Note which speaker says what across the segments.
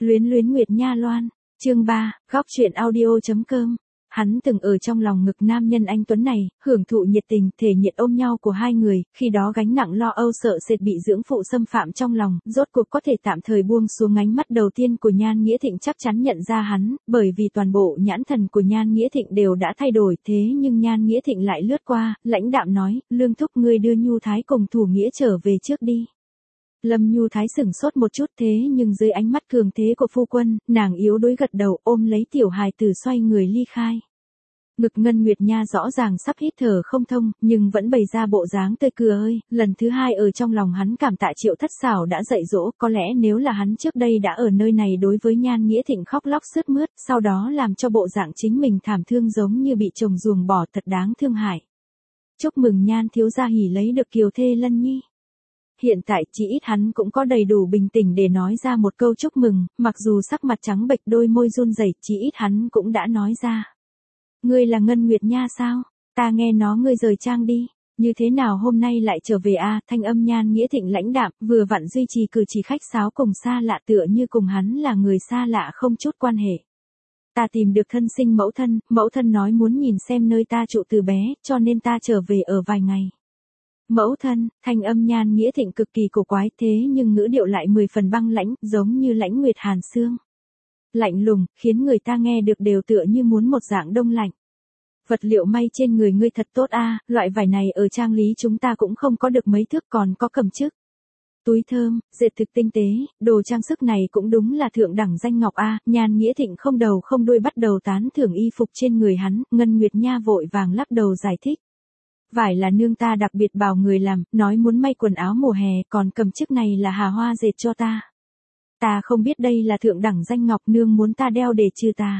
Speaker 1: Luyến luyến Nguyệt Nha Loan, chương 3, góc truyện audio.com. Hắn từng ở trong lòng ngực nam nhân anh tuấn này, hưởng thụ nhiệt tình, thể nhiệt ôm nhau của hai người, khi đó gánh nặng lo âu sợ sệt bị dưỡng phụ xâm phạm trong lòng, rốt cuộc có thể tạm thời buông xuống. Ánh mắt đầu tiên của Nhan Nghĩa Thịnh chắc chắn nhận ra hắn, bởi vì toàn bộ nhãn thần của Nhan Nghĩa Thịnh đều đã thay đổi, thế nhưng Nhan Nghĩa Thịnh lại lướt qua, lãnh đạm nói, Lương thúc ngươi đưa Nhu Thái cùng Thủ Nghĩa trở về trước đi. Lâm Nhu Thái sửng sốt một chút, thế nhưng dưới ánh mắt cường thế của phu quân, nàng yếu đuối gật đầu, ôm lấy tiểu hài tử xoay người ly khai. Ngực Ngân Nguyệt Nha rõ ràng sắp hít thở không thông, nhưng vẫn bày ra bộ dáng tươi cười. Lần thứ hai ở trong lòng hắn cảm tạ Triệu Thất Xảo đã dạy dỗ, có lẽ nếu là hắn trước đây đã ở nơi này đối với Nhan Nghĩa Thịnh khóc lóc sướt mướt, sau đó làm cho bộ dạng chính mình thảm thương giống như bị chồng ruồng bỏ, thật đáng thương hại. Chúc mừng Nhan thiếu gia hỉ lấy được kiều thê lân nhi. Hiện tại chỉ ít hắn cũng có đầy đủ bình tĩnh để nói ra một câu chúc mừng, mặc dù sắc mặt trắng bệch đôi môi run rẩy, chỉ ít hắn cũng đã nói ra. Ngươi là Ngân Nguyệt Nha sao? Ta nghe nó ngươi rời trang đi. Như thế nào hôm nay lại trở về a? Thanh âm Nhan Nghĩa Thịnh lãnh đạm, vừa vặn duy trì cử chỉ khách sáo cùng xa lạ, tựa như cùng hắn là người xa lạ không chút quan hệ. Ta tìm được thân sinh mẫu thân nói muốn nhìn xem nơi ta trụ từ bé, cho nên ta trở về ở vài ngày. Mẫu thân, thanh âm Nhan Nghĩa Thịnh cực kỳ cổ quái, thế nhưng ngữ điệu lại 10 phần băng lãnh, giống như lãnh nguyệt hàn sương. Lạnh lùng, khiến người ta nghe được đều tựa như muốn một dạng đông lạnh. Vật liệu may trên người ngươi thật tốt a, loại vải này ở trang lý chúng ta cũng không có được mấy thước, còn có cầm chức. Túi thơm, dệt thực tinh tế, đồ trang sức này cũng đúng là thượng đẳng danh ngọc a. Nhan Nghĩa Thịnh không đầu không đuôi bắt đầu tán thưởng y phục trên người hắn, Ngân Nguyệt Nha vội vàng lắc đầu giải thích. Vải là nương ta đặc biệt bảo người làm, nói muốn may quần áo mùa hè, còn cầm chức này là Hà Hoa dệt cho ta. Ta không biết đây là thượng đẳng danh ngọc, nương muốn ta đeo để trừ tà.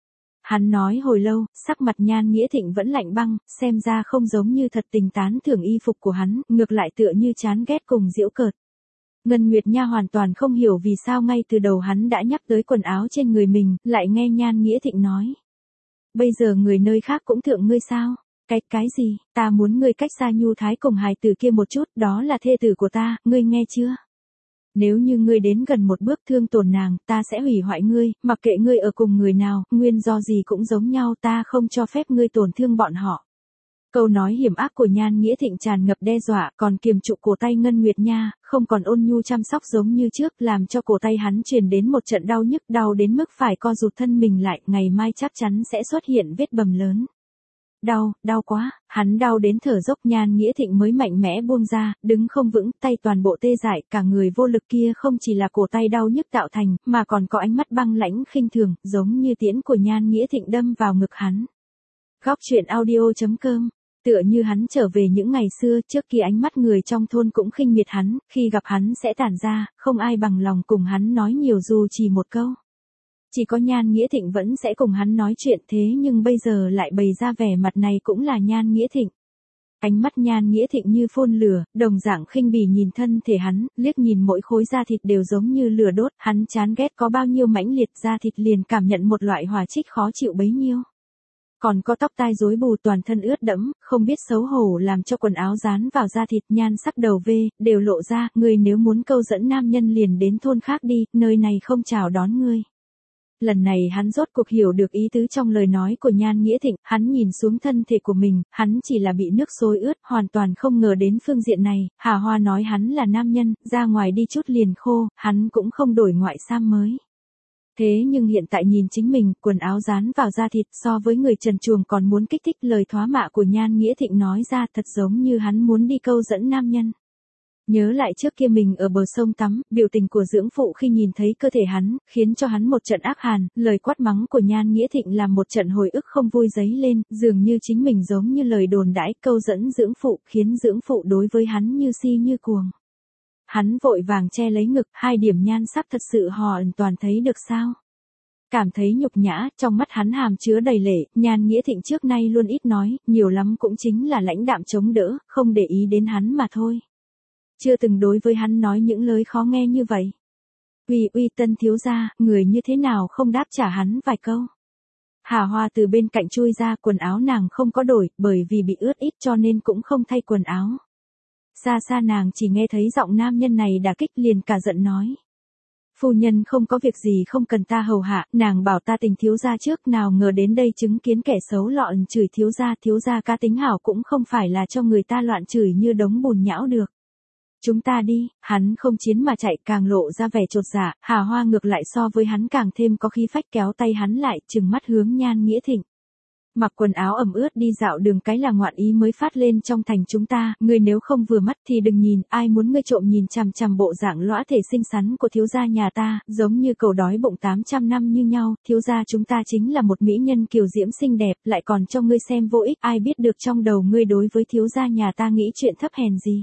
Speaker 1: Hắn nói hồi lâu, sắc mặt Nhan Nghĩa Thịnh vẫn lạnh băng, xem ra không giống như thật tình tán thưởng y phục của hắn, ngược lại tựa như chán ghét cùng giễu cợt. Ngân Nguyệt Nha hoàn toàn không hiểu vì sao ngay từ đầu hắn đã nhắc tới quần áo trên người mình, lại nghe Nhan Nghĩa Thịnh nói. Bây giờ người nơi khác cũng thượng ngươi sao? Cái gì? Ta muốn ngươi cách xa Nhu Thái cùng hài tử kia một chút, đó là thê tử của ta, ngươi nghe chưa? Nếu như ngươi đến gần một bước thương tổn nàng, ta sẽ hủy hoại ngươi, mặc kệ ngươi ở cùng người nào, nguyên do gì cũng giống nhau, ta không cho phép ngươi tổn thương bọn họ. Câu nói hiểm ác của Nhan Nghĩa Thịnh tràn ngập đe dọa, còn kiềm trụ cổ tay Ngân Nguyệt Nha, không còn ôn nhu chăm sóc giống như trước, làm cho cổ tay hắn truyền đến một trận đau nhức, đau đến mức phải co rụt thân mình lại, ngày mai chắc chắn sẽ xuất hiện vết bầm lớn. Đau quá, hắn đau đến thở dốc. Nhan Nghĩa Thịnh mới mạnh mẽ buông ra, đứng không vững, tay toàn bộ tê dại, cả người vô lực kia không chỉ là cổ tay đau nhức tạo thành, mà còn có ánh mắt băng lãnh khinh thường, giống như tiễn của Nhan Nghĩa Thịnh đâm vào ngực hắn. Góc truyện audio.com. Tựa như hắn trở về những ngày xưa, trước kia ánh mắt người trong thôn cũng khinh miệt hắn, khi gặp hắn sẽ tản ra, không ai bằng lòng cùng hắn nói nhiều dù chỉ một câu. Chỉ có Nhan Nghĩa Thịnh vẫn sẽ cùng hắn nói chuyện, thế nhưng bây giờ lại bày ra vẻ mặt này cũng là Nhan Nghĩa Thịnh. Ánh mắt Nhan Nghĩa Thịnh như phun lửa, đồng dạng khinh bỉ nhìn thân thể hắn, liếc nhìn mỗi khối da thịt đều giống như lửa đốt, hắn chán ghét có bao nhiêu mãnh liệt da thịt liền cảm nhận một loại hỏa trích khó chịu bấy nhiêu. Còn có tóc tai rối bù, toàn thân ướt đẫm, không biết xấu hổ làm cho quần áo dán vào da thịt, nhan sắc đầu vê, đều lộ ra, ngươi nếu muốn câu dẫn nam nhân liền đến thôn khác đi, nơi này không chào đón ngươi. Lần này hắn rốt cuộc hiểu được ý tứ trong lời nói của Nhan Nghĩa Thịnh, hắn nhìn xuống thân thể của mình, hắn chỉ là bị nước xối ướt, hoàn toàn không ngờ đến phương diện này, Hà Hoa nói hắn là nam nhân, ra ngoài đi chút liền khô, hắn cũng không đổi ngoại sam mới. Thế nhưng hiện tại nhìn chính mình, quần áo dán vào da thịt so với người trần truồng còn muốn kích thích, lời thoá mạ của Nhan Nghĩa Thịnh nói ra thật giống như hắn muốn đi câu dẫn nam nhân. Nhớ lại trước kia mình ở bờ sông tắm, biểu tình của dưỡng phụ khi nhìn thấy cơ thể hắn, khiến cho hắn một trận ác hàn, lời quát mắng của Nhan Nghĩa Thịnh làm một trận hồi ức không vui dấy lên, dường như chính mình giống như lời đồn đãi câu dẫn dưỡng phụ, khiến dưỡng phụ đối với hắn như si như cuồng. Hắn vội vàng che lấy ngực, hai điểm nhan sắc thật sự hoàn toàn thấy được sao. Cảm thấy nhục nhã, trong mắt hắn hàm chứa đầy lệ, Nhan Nghĩa Thịnh trước nay luôn ít nói, nhiều lắm cũng chính là lãnh đạm chống đỡ, không để ý đến hắn mà thôi. Chưa từng đối với hắn nói những lời khó nghe như vậy. Uy Tân thiếu gia, người như thế nào không đáp trả hắn vài câu. Hà Hoa từ bên cạnh chui ra, quần áo nàng không có đổi, bởi vì bị ướt ít cho nên cũng không thay quần áo. Xa xa nàng chỉ nghe thấy giọng nam nhân này đả kích liền cả giận nói. Phu nhân không có việc gì không cần ta hầu hạ, nàng bảo ta tình thiếu gia trước, nào ngờ đến đây chứng kiến kẻ xấu lọn chửi thiếu gia cá tính hảo cũng không phải là cho người ta loạn chửi như đống bùn nhão được. Chúng ta đi, hắn không chiến mà chạy, càng lộ ra vẻ chột dạ. Hà Hoa ngược lại so với hắn càng thêm có khí phách, kéo tay hắn lại, trừng mắt hướng Nhan Nghĩa Thịnh. Mặc quần áo ẩm ướt đi dạo đường cái là ngoạn ý mới phát lên trong thành chúng ta, ngươi nếu không vừa mắt thì đừng nhìn, ai muốn ngươi trộm nhìn chằm chằm bộ dạng lõa thể xinh xắn của thiếu gia nhà ta, giống như cẩu đói bụng 800 năm như nhau, thiếu gia chúng ta chính là một mỹ nhân kiều diễm xinh đẹp, lại còn cho ngươi xem vô ích, ai biết được trong đầu ngươi đối với thiếu gia nhà ta nghĩ chuyện thấp hèn gì.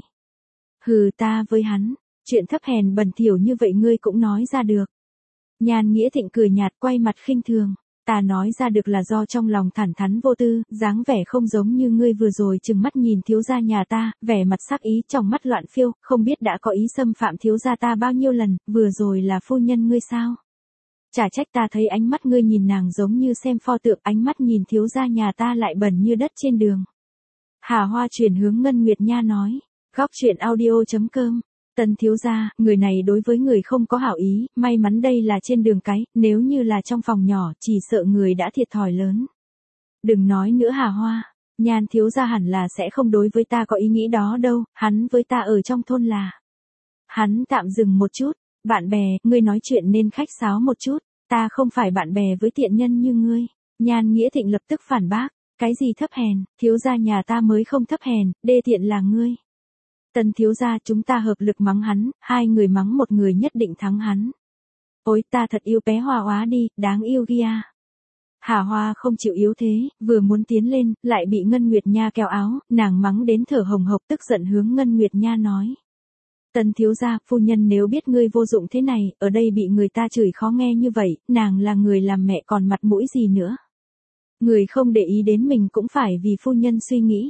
Speaker 1: Hừ, ta với hắn, chuyện thấp hèn bẩn thỉu như vậy ngươi cũng nói ra được. Nhan Nghĩa Thịnh cười nhạt, quay mặt khinh thường. Ta nói ra được là do trong lòng thẳng thắn vô tư, dáng vẻ không giống như ngươi vừa rồi chừng mắt nhìn thiếu gia nhà ta, vẻ mặt sắc ý trong mắt loạn phiêu, không biết đã có ý xâm phạm thiếu gia ta bao nhiêu lần, vừa rồi là phu nhân ngươi sao? Chả trách ta thấy ánh mắt ngươi nhìn nàng giống như xem pho tượng, ánh mắt nhìn thiếu gia nhà ta lại bẩn như đất trên đường. Hà Hoa chuyển hướng Ngân Nguyệt Nha nói, góc truyện audio.com. Tần thiếu gia, người này đối với người không có hảo ý, may mắn đây là trên đường cái, nếu như là trong phòng nhỏ, chỉ sợ người đã thiệt thòi lớn. Đừng nói nữa Hà Hoa, Nhan thiếu gia hẳn là sẽ không đối với ta có ý nghĩ đó đâu, hắn với ta ở trong thôn là. Hắn tạm dừng một chút, bạn bè, ngươi nói chuyện nên khách sáo một chút, ta không phải bạn bè với tiện nhân như ngươi. Nhan Nghĩa Thịnh lập tức phản bác, cái gì thấp hèn, thiếu gia nhà ta mới không thấp hèn, đê tiện là ngươi. Tần thiếu gia, chúng ta hợp lực mắng hắn, hai người mắng một người nhất định thắng hắn. Ôi ta thật yêu bé Hoa Oá đi, đáng yêu kia. Hà Hoa không chịu yếu thế, vừa muốn tiến lên, lại bị Ngân Nguyệt Nha kéo áo, nàng mắng đến thở hồng hộc, tức giận hướng Ngân Nguyệt Nha nói. Tần thiếu gia, phu nhân nếu biết ngươi vô dụng thế này, ở đây bị người ta chửi khó nghe như vậy, nàng là người làm mẹ còn mặt mũi gì nữa. Người không để ý đến mình cũng phải vì phu nhân suy nghĩ.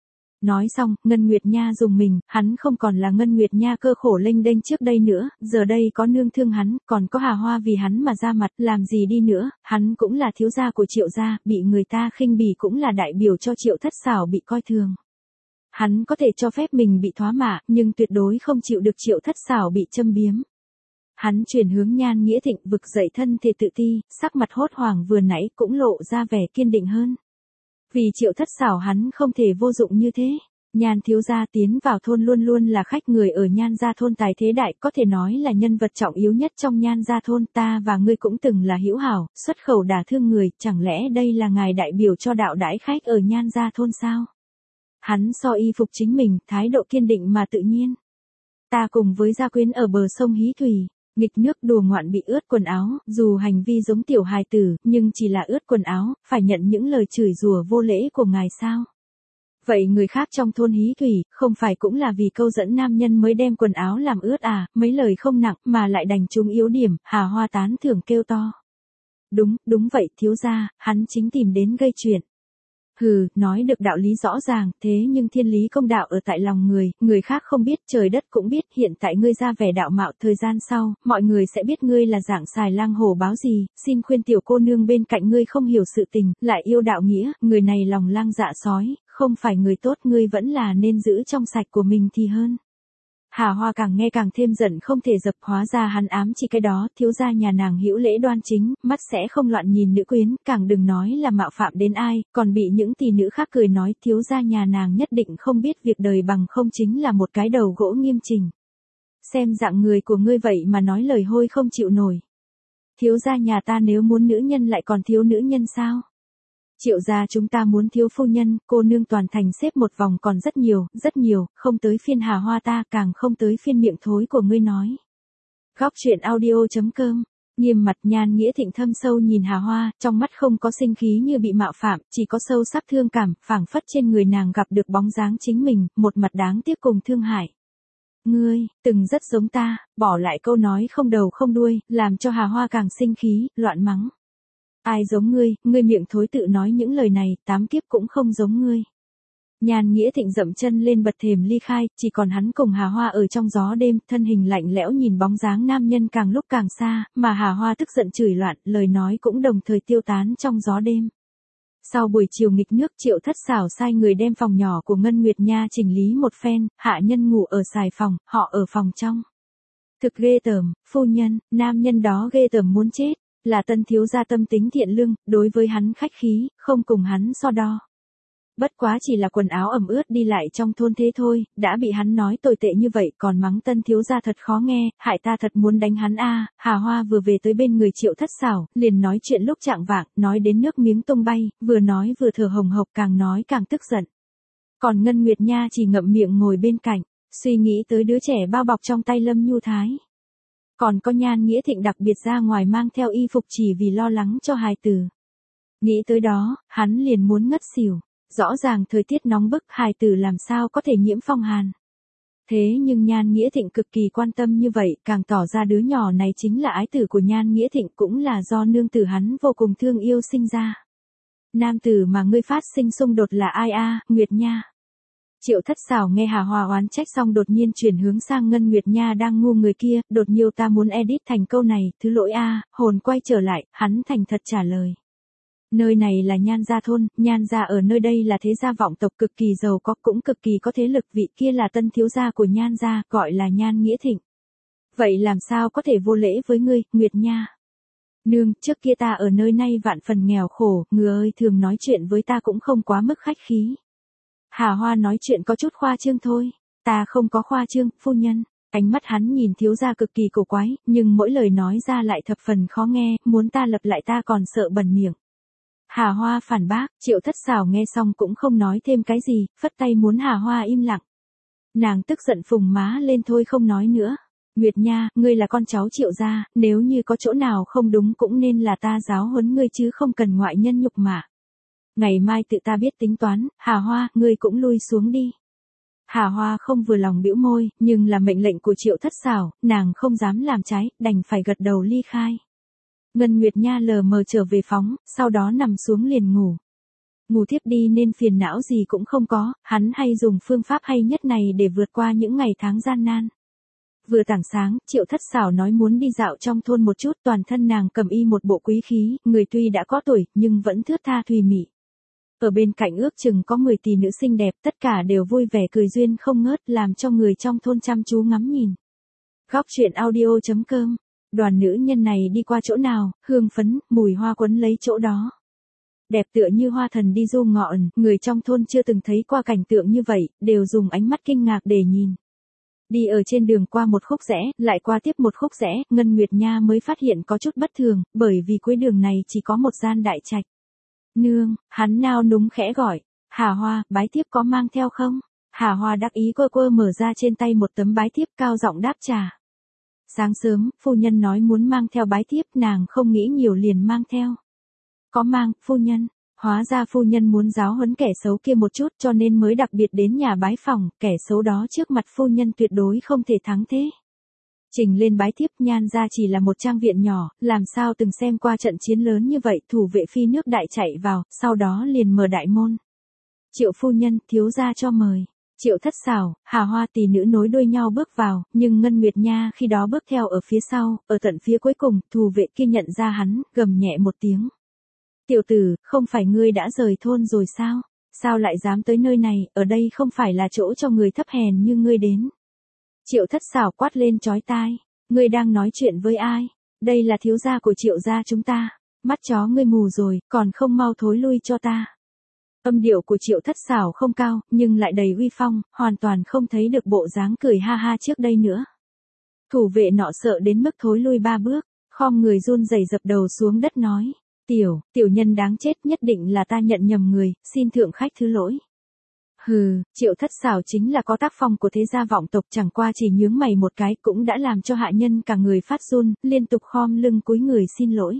Speaker 1: Nói xong, Ngân Nguyệt Nha dùng mình, hắn không còn là Ngân Nguyệt Nha cơ khổ lênh đênh trước đây nữa, giờ đây có nương thương hắn, còn có Hà Hoa vì hắn mà ra mặt, làm gì đi nữa, hắn cũng là thiếu gia của Triệu gia, bị người ta khinh bỉ cũng là đại biểu cho Triệu Thất Xảo bị coi thường. Hắn có thể cho phép mình bị thoá mạ, nhưng tuyệt đối không chịu được Triệu Thất Xảo bị châm biếm. Hắn chuyển hướng Nhan Nghĩa Thịnh, vực dậy thân thể tự ti, sắc mặt hốt hoảng vừa nãy cũng lộ ra vẻ kiên định hơn. Vì Triệu Thất Xảo hắn không thể vô dụng như thế. Nhan thiếu gia tiến vào thôn luôn luôn là khách người ở Nhan gia thôn tài thế đại, có thể nói là nhân vật trọng yếu nhất trong Nhan gia thôn, ta và ngươi cũng từng là hữu hảo, xuất khẩu đả thương người, chẳng lẽ đây là ngài đại biểu cho đạo đãi khách ở Nhan gia thôn sao? Hắn so y phục chính mình, thái độ kiên định mà tự nhiên. Ta cùng với gia quyến ở bờ sông Hí Thủy, nghịch nước đùa ngoạn bị ướt quần áo, dù hành vi giống tiểu hài tử, nhưng chỉ là ướt quần áo, phải nhận những lời chửi rủa vô lễ của ngài sao? Vậy người khác trong thôn Hí Thủy, không phải cũng là vì câu dẫn nam nhân mới đem quần áo làm ướt à, mấy lời không nặng mà lại đành trúng yếu điểm, Hà Hoa tán thưởng kêu to. Đúng vậy thiếu gia, hắn chính tìm đến gây chuyện. Hừ, nói được đạo lý rõ ràng, thế nhưng thiên lý công đạo ở tại lòng người khác không biết, trời đất cũng biết, hiện tại ngươi ra vẻ đạo mạo, thời gian sau, mọi người sẽ biết ngươi là dạng xài lang hổ báo gì, xin khuyên tiểu cô nương bên cạnh ngươi không hiểu sự tình, lại yêu đạo nghĩa, người này lòng lang dạ sói, không phải người tốt, ngươi vẫn là nên giữ trong sạch của mình thì hơn. Hà Hoa càng nghe càng thêm giận không thể dập, hóa ra hắn ám chỉ cái đó, thiếu gia nhà nàng hữu lễ đoan chính, mắt sẽ không loạn nhìn nữ quyến, càng đừng nói là mạo phạm đến ai, còn bị những tỷ nữ khác cười nói thiếu gia nhà nàng nhất định không biết việc đời bằng không chính là một cái đầu gỗ nghiêm chỉnh. Xem dạng người của ngươi vậy mà nói lời hôi không chịu nổi. Thiếu gia nhà ta nếu muốn nữ nhân lại còn thiếu nữ nhân sao? Triệu gia chúng ta muốn thiếu phu nhân, cô nương toàn thành xếp một vòng còn rất nhiều, không tới phiên Hà Hoa ta, càng không tới phiên miệng thối của ngươi nói. Góc truyện audio.com. Nghiêm mặt Nhan Nghĩa Thịnh thâm sâu nhìn Hà Hoa, trong mắt không có sinh khí như bị mạo phạm, chỉ có sâu sắc thương cảm, phảng phất trên người nàng gặp được bóng dáng chính mình, một mặt đáng tiếc cùng thương hại. Ngươi, từng rất giống ta, bỏ lại câu nói không đầu không đuôi, làm cho Hà Hoa càng sinh khí, loạn mắng. Ai giống ngươi miệng thối tự nói những lời này, 8 kiếp cũng không giống ngươi. Nhan Nghĩa Thịnh dậm chân lên bật thềm ly khai, chỉ còn hắn cùng Hà Hoa ở trong gió đêm, thân hình lạnh lẽo nhìn bóng dáng nam nhân càng lúc càng xa, mà Hà Hoa tức giận chửi loạn, lời nói cũng đồng thời tiêu tán trong gió đêm. Sau buổi chiều nghịch nước, Triệu Thất Xảo sai người đem phòng nhỏ của Ngân Nguyệt Nha chỉnh lý một phen, hạ nhân ngủ ở xài phòng, họ ở phòng trong. Thực ghê tởm, phu nhân, nam nhân đó ghê tởm muốn chết, là Tân thiếu gia tâm tính thiện lương, đối với hắn khách khí, không cùng hắn so đo. Bất quá chỉ là quần áo ẩm ướt đi lại trong thôn thế thôi, đã bị hắn nói tồi tệ như vậy còn mắng Tân thiếu gia thật khó nghe, hại ta thật muốn đánh hắn a. Hà Hoa vừa về tới bên người Triệu Thất Sảo, liền nói chuyện lúc trạng vạng, nói đến nước miếng tung bay, vừa nói vừa thở hồng hộc càng nói càng tức giận. Còn Ngân Nguyệt Nha chỉ ngậm miệng ngồi bên cạnh, suy nghĩ tới đứa trẻ bao bọc trong tay Lâm Nhu Thái. Còn có Nhan Nghĩa Thịnh đặc biệt ra ngoài mang theo y phục chỉ vì lo lắng cho hài tử. Nghĩ tới đó, hắn liền muốn ngất xỉu. Rõ ràng thời tiết nóng bức hài tử làm sao có thể nhiễm phong hàn. Thế nhưng Nhan Nghĩa Thịnh cực kỳ quan tâm như vậy, càng tỏ ra đứa nhỏ này chính là ái tử của Nhan Nghĩa Thịnh cũng là do nương tử hắn vô cùng thương yêu sinh ra. Nam tử mà ngươi phát sinh xung đột là ai a? Nguyệt Nha. Triệu Thất Sảo nghe Hà Hoa oán trách xong đột nhiên chuyển hướng sang Ngân Nguyệt Nha đang ngu người kia, đột nhiêu ta muốn edit thành câu này, thứ lỗi a, hồn quay trở lại, hắn thành thật trả lời. Nơi này là Nhan gia thôn, Nhan gia ở nơi đây là thế gia vọng tộc cực kỳ giàu có cũng cực kỳ có thế lực, vị kia là Tân thiếu gia của Nhan gia, gọi là Nhan Nghĩa Thịnh. Vậy làm sao có thể vô lễ với ngươi, Nguyệt Nha? Nương, trước kia ta ở nơi này vạn phần nghèo khổ, người ơi thường nói chuyện với ta cũng không quá mức khách khí. Hà Hoa nói chuyện có chút khoa trương thôi, ta không có khoa trương, phu nhân. Ánh mắt hắn nhìn thiếu gia cực kỳ cổ quái, nhưng mỗi lời nói ra lại thập phần khó nghe, muốn ta lập lại ta còn sợ bẩn miệng. Hà Hoa phản bác, Triệu Thất Sảo nghe xong cũng không nói thêm cái gì, phất tay muốn Hà Hoa im lặng. Nàng tức giận phùng má lên thôi không nói nữa. Nguyệt Nha, ngươi là con cháu Triệu gia, nếu như có chỗ nào không đúng cũng nên là ta giáo huấn ngươi chứ không cần ngoại nhân nhục mạ. Ngày mai tự ta biết tính toán, Hà Hoa, ngươi cũng lui xuống đi. Hà Hoa không vừa lòng bĩu môi, nhưng là mệnh lệnh của Triệu Thất Sảo, nàng không dám làm trái, đành phải gật đầu ly khai. Ngân Nguyệt Nha lờ mờ trở về phóng, sau đó nằm xuống liền ngủ. Ngủ tiếp đi nên phiền não gì cũng không có, hắn hay dùng phương pháp hay nhất này để vượt qua những ngày tháng gian nan. Vừa tảng sáng, Triệu Thất Sảo nói muốn đi dạo trong thôn một chút, toàn thân nàng cầm y một bộ quý khí, người tuy đã có tuổi, nhưng vẫn thướt tha thùy mị. Ở bên cạnh ước chừng có 10 tỷ nữ xinh đẹp, tất cả đều vui vẻ cười duyên không ngớt, làm cho người trong thôn chăm chú ngắm nhìn. Góc truyện audio.com. Đoàn nữ nhân này đi qua chỗ nào, hương phấn, mùi hoa quấn lấy chỗ đó. Đẹp tựa như hoa thần đi du ngọn, người trong thôn chưa từng thấy qua cảnh tượng như vậy, đều dùng ánh mắt kinh ngạc để nhìn. Đi ở trên đường qua một khúc rẽ, lại qua tiếp một khúc rẽ, Ngân Nguyệt Nha mới phát hiện có chút bất thường, bởi vì cuối đường này chỉ có một gian đại trạch. Nương, hắn nao núng khẽ gọi, Hà Hoa, bái thiếp có mang theo không? Hà Hoa đắc ý quơ quơ mở ra trên tay một tấm bái thiếp cao giọng đáp trả. Sáng sớm, phu nhân nói muốn mang theo bái thiếp, nàng không nghĩ nhiều liền mang theo. Có mang, phu nhân. Hóa ra phu nhân muốn giáo huấn kẻ xấu kia một chút cho nên mới đặc biệt đến nhà bái phòng, kẻ xấu đó trước mặt phu nhân tuyệt đối không thể thắng thế. Trình lên bái thiếp, Nhan gia chỉ là một trang viện nhỏ, làm sao từng xem qua trận chiến lớn như vậy, thủ vệ phi nước đại chạy vào, sau đó liền mở đại môn. Triệu phu nhân, thiếu gia cho mời. Triệu Thất Sảo, Hà Hoa tỷ nữ nối đuôi nhau bước vào, nhưng Ngân Nguyệt Nha khi đó bước theo ở phía sau, ở tận phía cuối cùng, thủ vệ kia nhận ra hắn, gầm nhẹ một tiếng. Tiểu tử, không phải ngươi đã rời thôn rồi sao? Sao lại dám tới nơi này, ở đây không phải là chỗ cho người thấp hèn như ngươi đến. Triệu Thất Sảo quát lên chói tai, ngươi đang nói chuyện với ai? Đây là thiếu gia của Triệu gia chúng ta, mắt chó ngươi mù rồi, còn không mau thối lui cho ta. Âm điệu của Triệu Thất Sảo không cao, nhưng lại đầy uy phong, hoàn toàn không thấy được bộ dáng cười ha ha trước đây nữa. Thủ vệ nọ sợ đến mức thối lui 3 bước, khom người run rẩy dập đầu xuống đất nói, tiểu nhân đáng chết, nhất định là ta nhận nhầm người, xin thượng khách thứ lỗi. Hừ, Triệu Thất Sảo chính là có tác phong của thế gia vọng tộc, chẳng qua chỉ nhướng mày một cái cũng đã làm cho hạ nhân cả người phát run, liên tục khom lưng cúi người xin lỗi.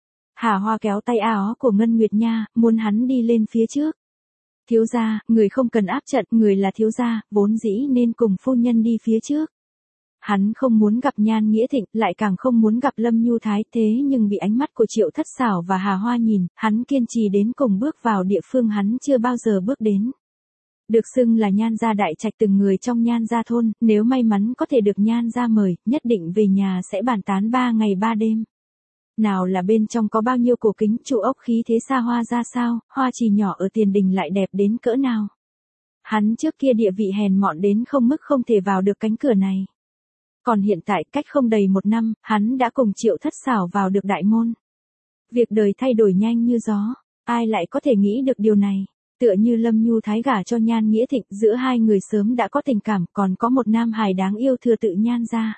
Speaker 1: Hà Hoa kéo tay áo của Ngân Nguyệt Nha, muốn hắn đi lên phía trước. Thiếu gia, người không cần áp trận, người là thiếu gia, vốn dĩ nên cùng phu nhân đi phía trước. Hắn không muốn gặp Nhan Nghĩa Thịnh, lại càng không muốn gặp Lâm Nhu Thái, thế nhưng bị ánh mắt của Triệu Thất Sảo và Hà Hoa nhìn, hắn kiên trì đến cùng bước vào địa phương hắn chưa bao giờ bước đến. Được xưng là Nhan gia đại trạch, từng người trong Nhan gia thôn, nếu may mắn có thể được Nhan gia mời, nhất định về nhà sẽ bàn tán 3 ngày 3 đêm. Nào là bên trong có bao nhiêu cổ kính, trụ ốc khí thế xa hoa ra sao, hoa trì nhỏ ở tiền đình lại đẹp đến cỡ nào. Hắn trước kia địa vị hèn mọn đến không mức không thể vào được cánh cửa này. Còn hiện tại cách không đầy 1 năm, hắn đã cùng Triệu Thất Xảo vào được đại môn. Việc đời thay đổi nhanh như gió, ai lại có thể nghĩ được điều này. Tựa như Lâm Nhu Thái gả cho Nhan Nghĩa Thịnh, giữa hai người sớm đã có tình cảm, còn có một nam hài đáng yêu thừa tự Nhan ra.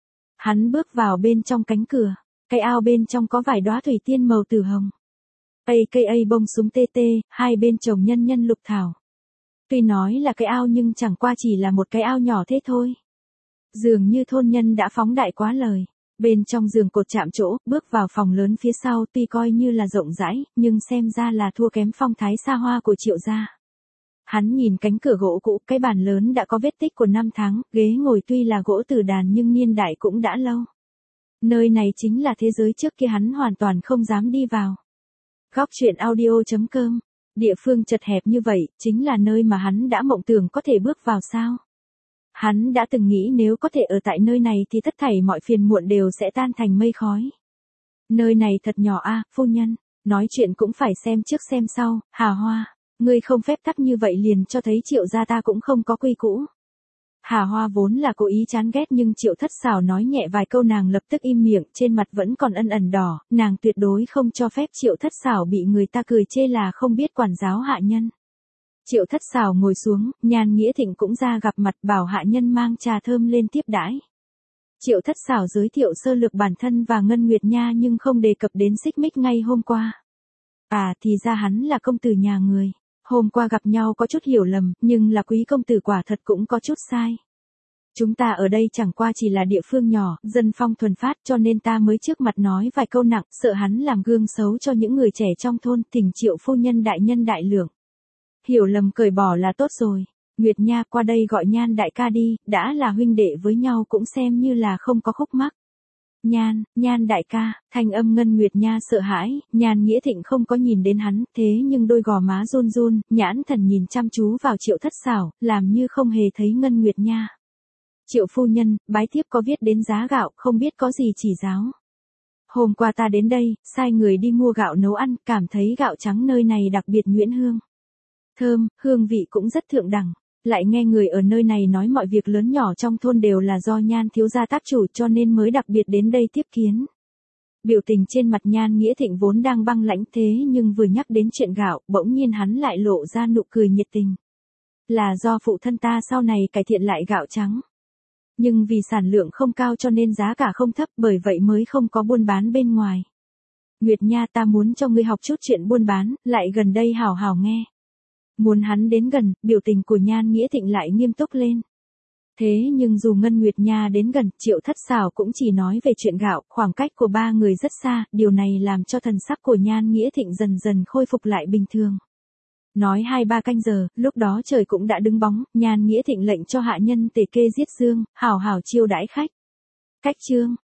Speaker 1: Hắn bước vào bên trong cánh cửa, cái ao bên trong có vài đóa thủy tiên màu tử hồng. AKA bông súng tê tê, hai bên trồng nhân nhân lục thảo. Tuy nói là cái ao nhưng chẳng qua chỉ là một cái ao nhỏ thế thôi. Dường như thôn nhân đã phóng đại quá lời. Bên trong giường cột chạm chỗ, bước vào phòng lớn phía sau tuy coi như là rộng rãi, nhưng xem ra là thua kém phong thái xa hoa của Triệu gia. Hắn nhìn cánh cửa gỗ cũ, cái bàn lớn đã có vết tích của 5 tháng, ghế ngồi tuy là gỗ tử đàn nhưng niên đại cũng đã lâu. Nơi này chính là thế giới trước kia hắn hoàn toàn không dám đi vào. Góc truyện audio.com, địa phương chật hẹp như vậy, chính là nơi mà hắn đã mộng tưởng có thể bước vào sao. Hắn đã từng nghĩ nếu có thể ở tại nơi này thì tất thảy mọi phiền muộn đều sẽ tan thành mây khói. Nơi này thật nhỏ a, phu nhân, nói chuyện cũng phải xem trước xem sau, Hà Hoa, ngươi không phép tắc như vậy liền cho thấy Triệu gia ta cũng không có quy củ. Hà Hoa vốn là cố ý chán ghét nhưng Triệu Thất Xảo nói nhẹ vài câu nàng lập tức im miệng, trên mặt vẫn còn ẩn ẩn đỏ, nàng tuyệt đối không cho phép Triệu Thất Xảo bị người ta cười chê là không biết quản giáo hạ nhân. Triệu Thất Xảo ngồi xuống, Nhan Nghĩa Thịnh cũng ra gặp mặt bảo hạ nhân mang trà thơm lên tiếp đãi. Triệu Thất Xảo giới thiệu sơ lược bản thân và Ngân Nguyệt Nha nhưng không đề cập đến xích mích ngay hôm qua. À thì ra hắn là công tử nhà người. Hôm qua gặp nhau có chút hiểu lầm, nhưng là quý công tử quả thật cũng có chút sai. Chúng ta ở đây chẳng qua chỉ là địa phương nhỏ, dân phong thuần phát cho nên ta mới trước mặt nói vài câu nặng, sợ hắn làm gương xấu cho những người trẻ trong thôn, thỉnh Triệu phu nhân đại lượng. Hiểu lầm cởi bỏ là tốt rồi. Nguyệt Nha qua đây gọi Nhan đại ca đi, đã là huynh đệ với nhau cũng xem như là không có khúc mắc. Nhan đại ca, thanh âm Ngân Nguyệt Nha sợ hãi, Nhan Nghĩa Thịnh không có nhìn đến hắn, thế nhưng đôi gò má run run, nhãn thần nhìn chăm chú vào Triệu Thất Xảo, làm như không hề thấy Ngân Nguyệt Nha. Triệu phu nhân, bái thiếp có viết đến giá gạo, không biết có gì chỉ giáo. Hôm qua ta đến đây, sai người đi mua gạo nấu ăn, cảm thấy gạo trắng nơi này đặc biệt nhuyễn hương. Thơm, hương vị cũng rất thượng đẳng. Lại nghe người ở nơi này nói mọi việc lớn nhỏ trong thôn đều là do Nhan thiếu gia tác chủ cho nên mới đặc biệt đến đây tiếp kiến. Biểu tình trên mặt Nhan Nghĩa Thịnh vốn đang băng lãnh thế nhưng vừa nhắc đến chuyện gạo, bỗng nhiên hắn lại lộ ra nụ cười nhiệt tình. Là do phụ thân ta sau này cải thiện lại gạo trắng. Nhưng vì sản lượng không cao cho nên giá cả không thấp, bởi vậy mới không có buôn bán bên ngoài. Nguyệt Nha, ta muốn cho ngươi học chút chuyện buôn bán, lại gần đây hào hào nghe. Muốn hắn đến gần, biểu tình của Nhan Nghĩa Thịnh lại nghiêm túc lên. Thế nhưng dù Ngân Nguyệt Nha đến gần, Triệu Thất Xảo cũng chỉ nói về chuyện gạo, khoảng cách của ba người rất xa, điều này làm cho thần sắc của Nhan Nghĩa Thịnh dần dần khôi phục lại bình thường. Nói 2-3 canh giờ, lúc đó trời cũng đã đứng bóng, Nhan Nghĩa Thịnh lệnh cho hạ nhân tề kê giết dương, hào hào chiêu đãi khách. Cách chương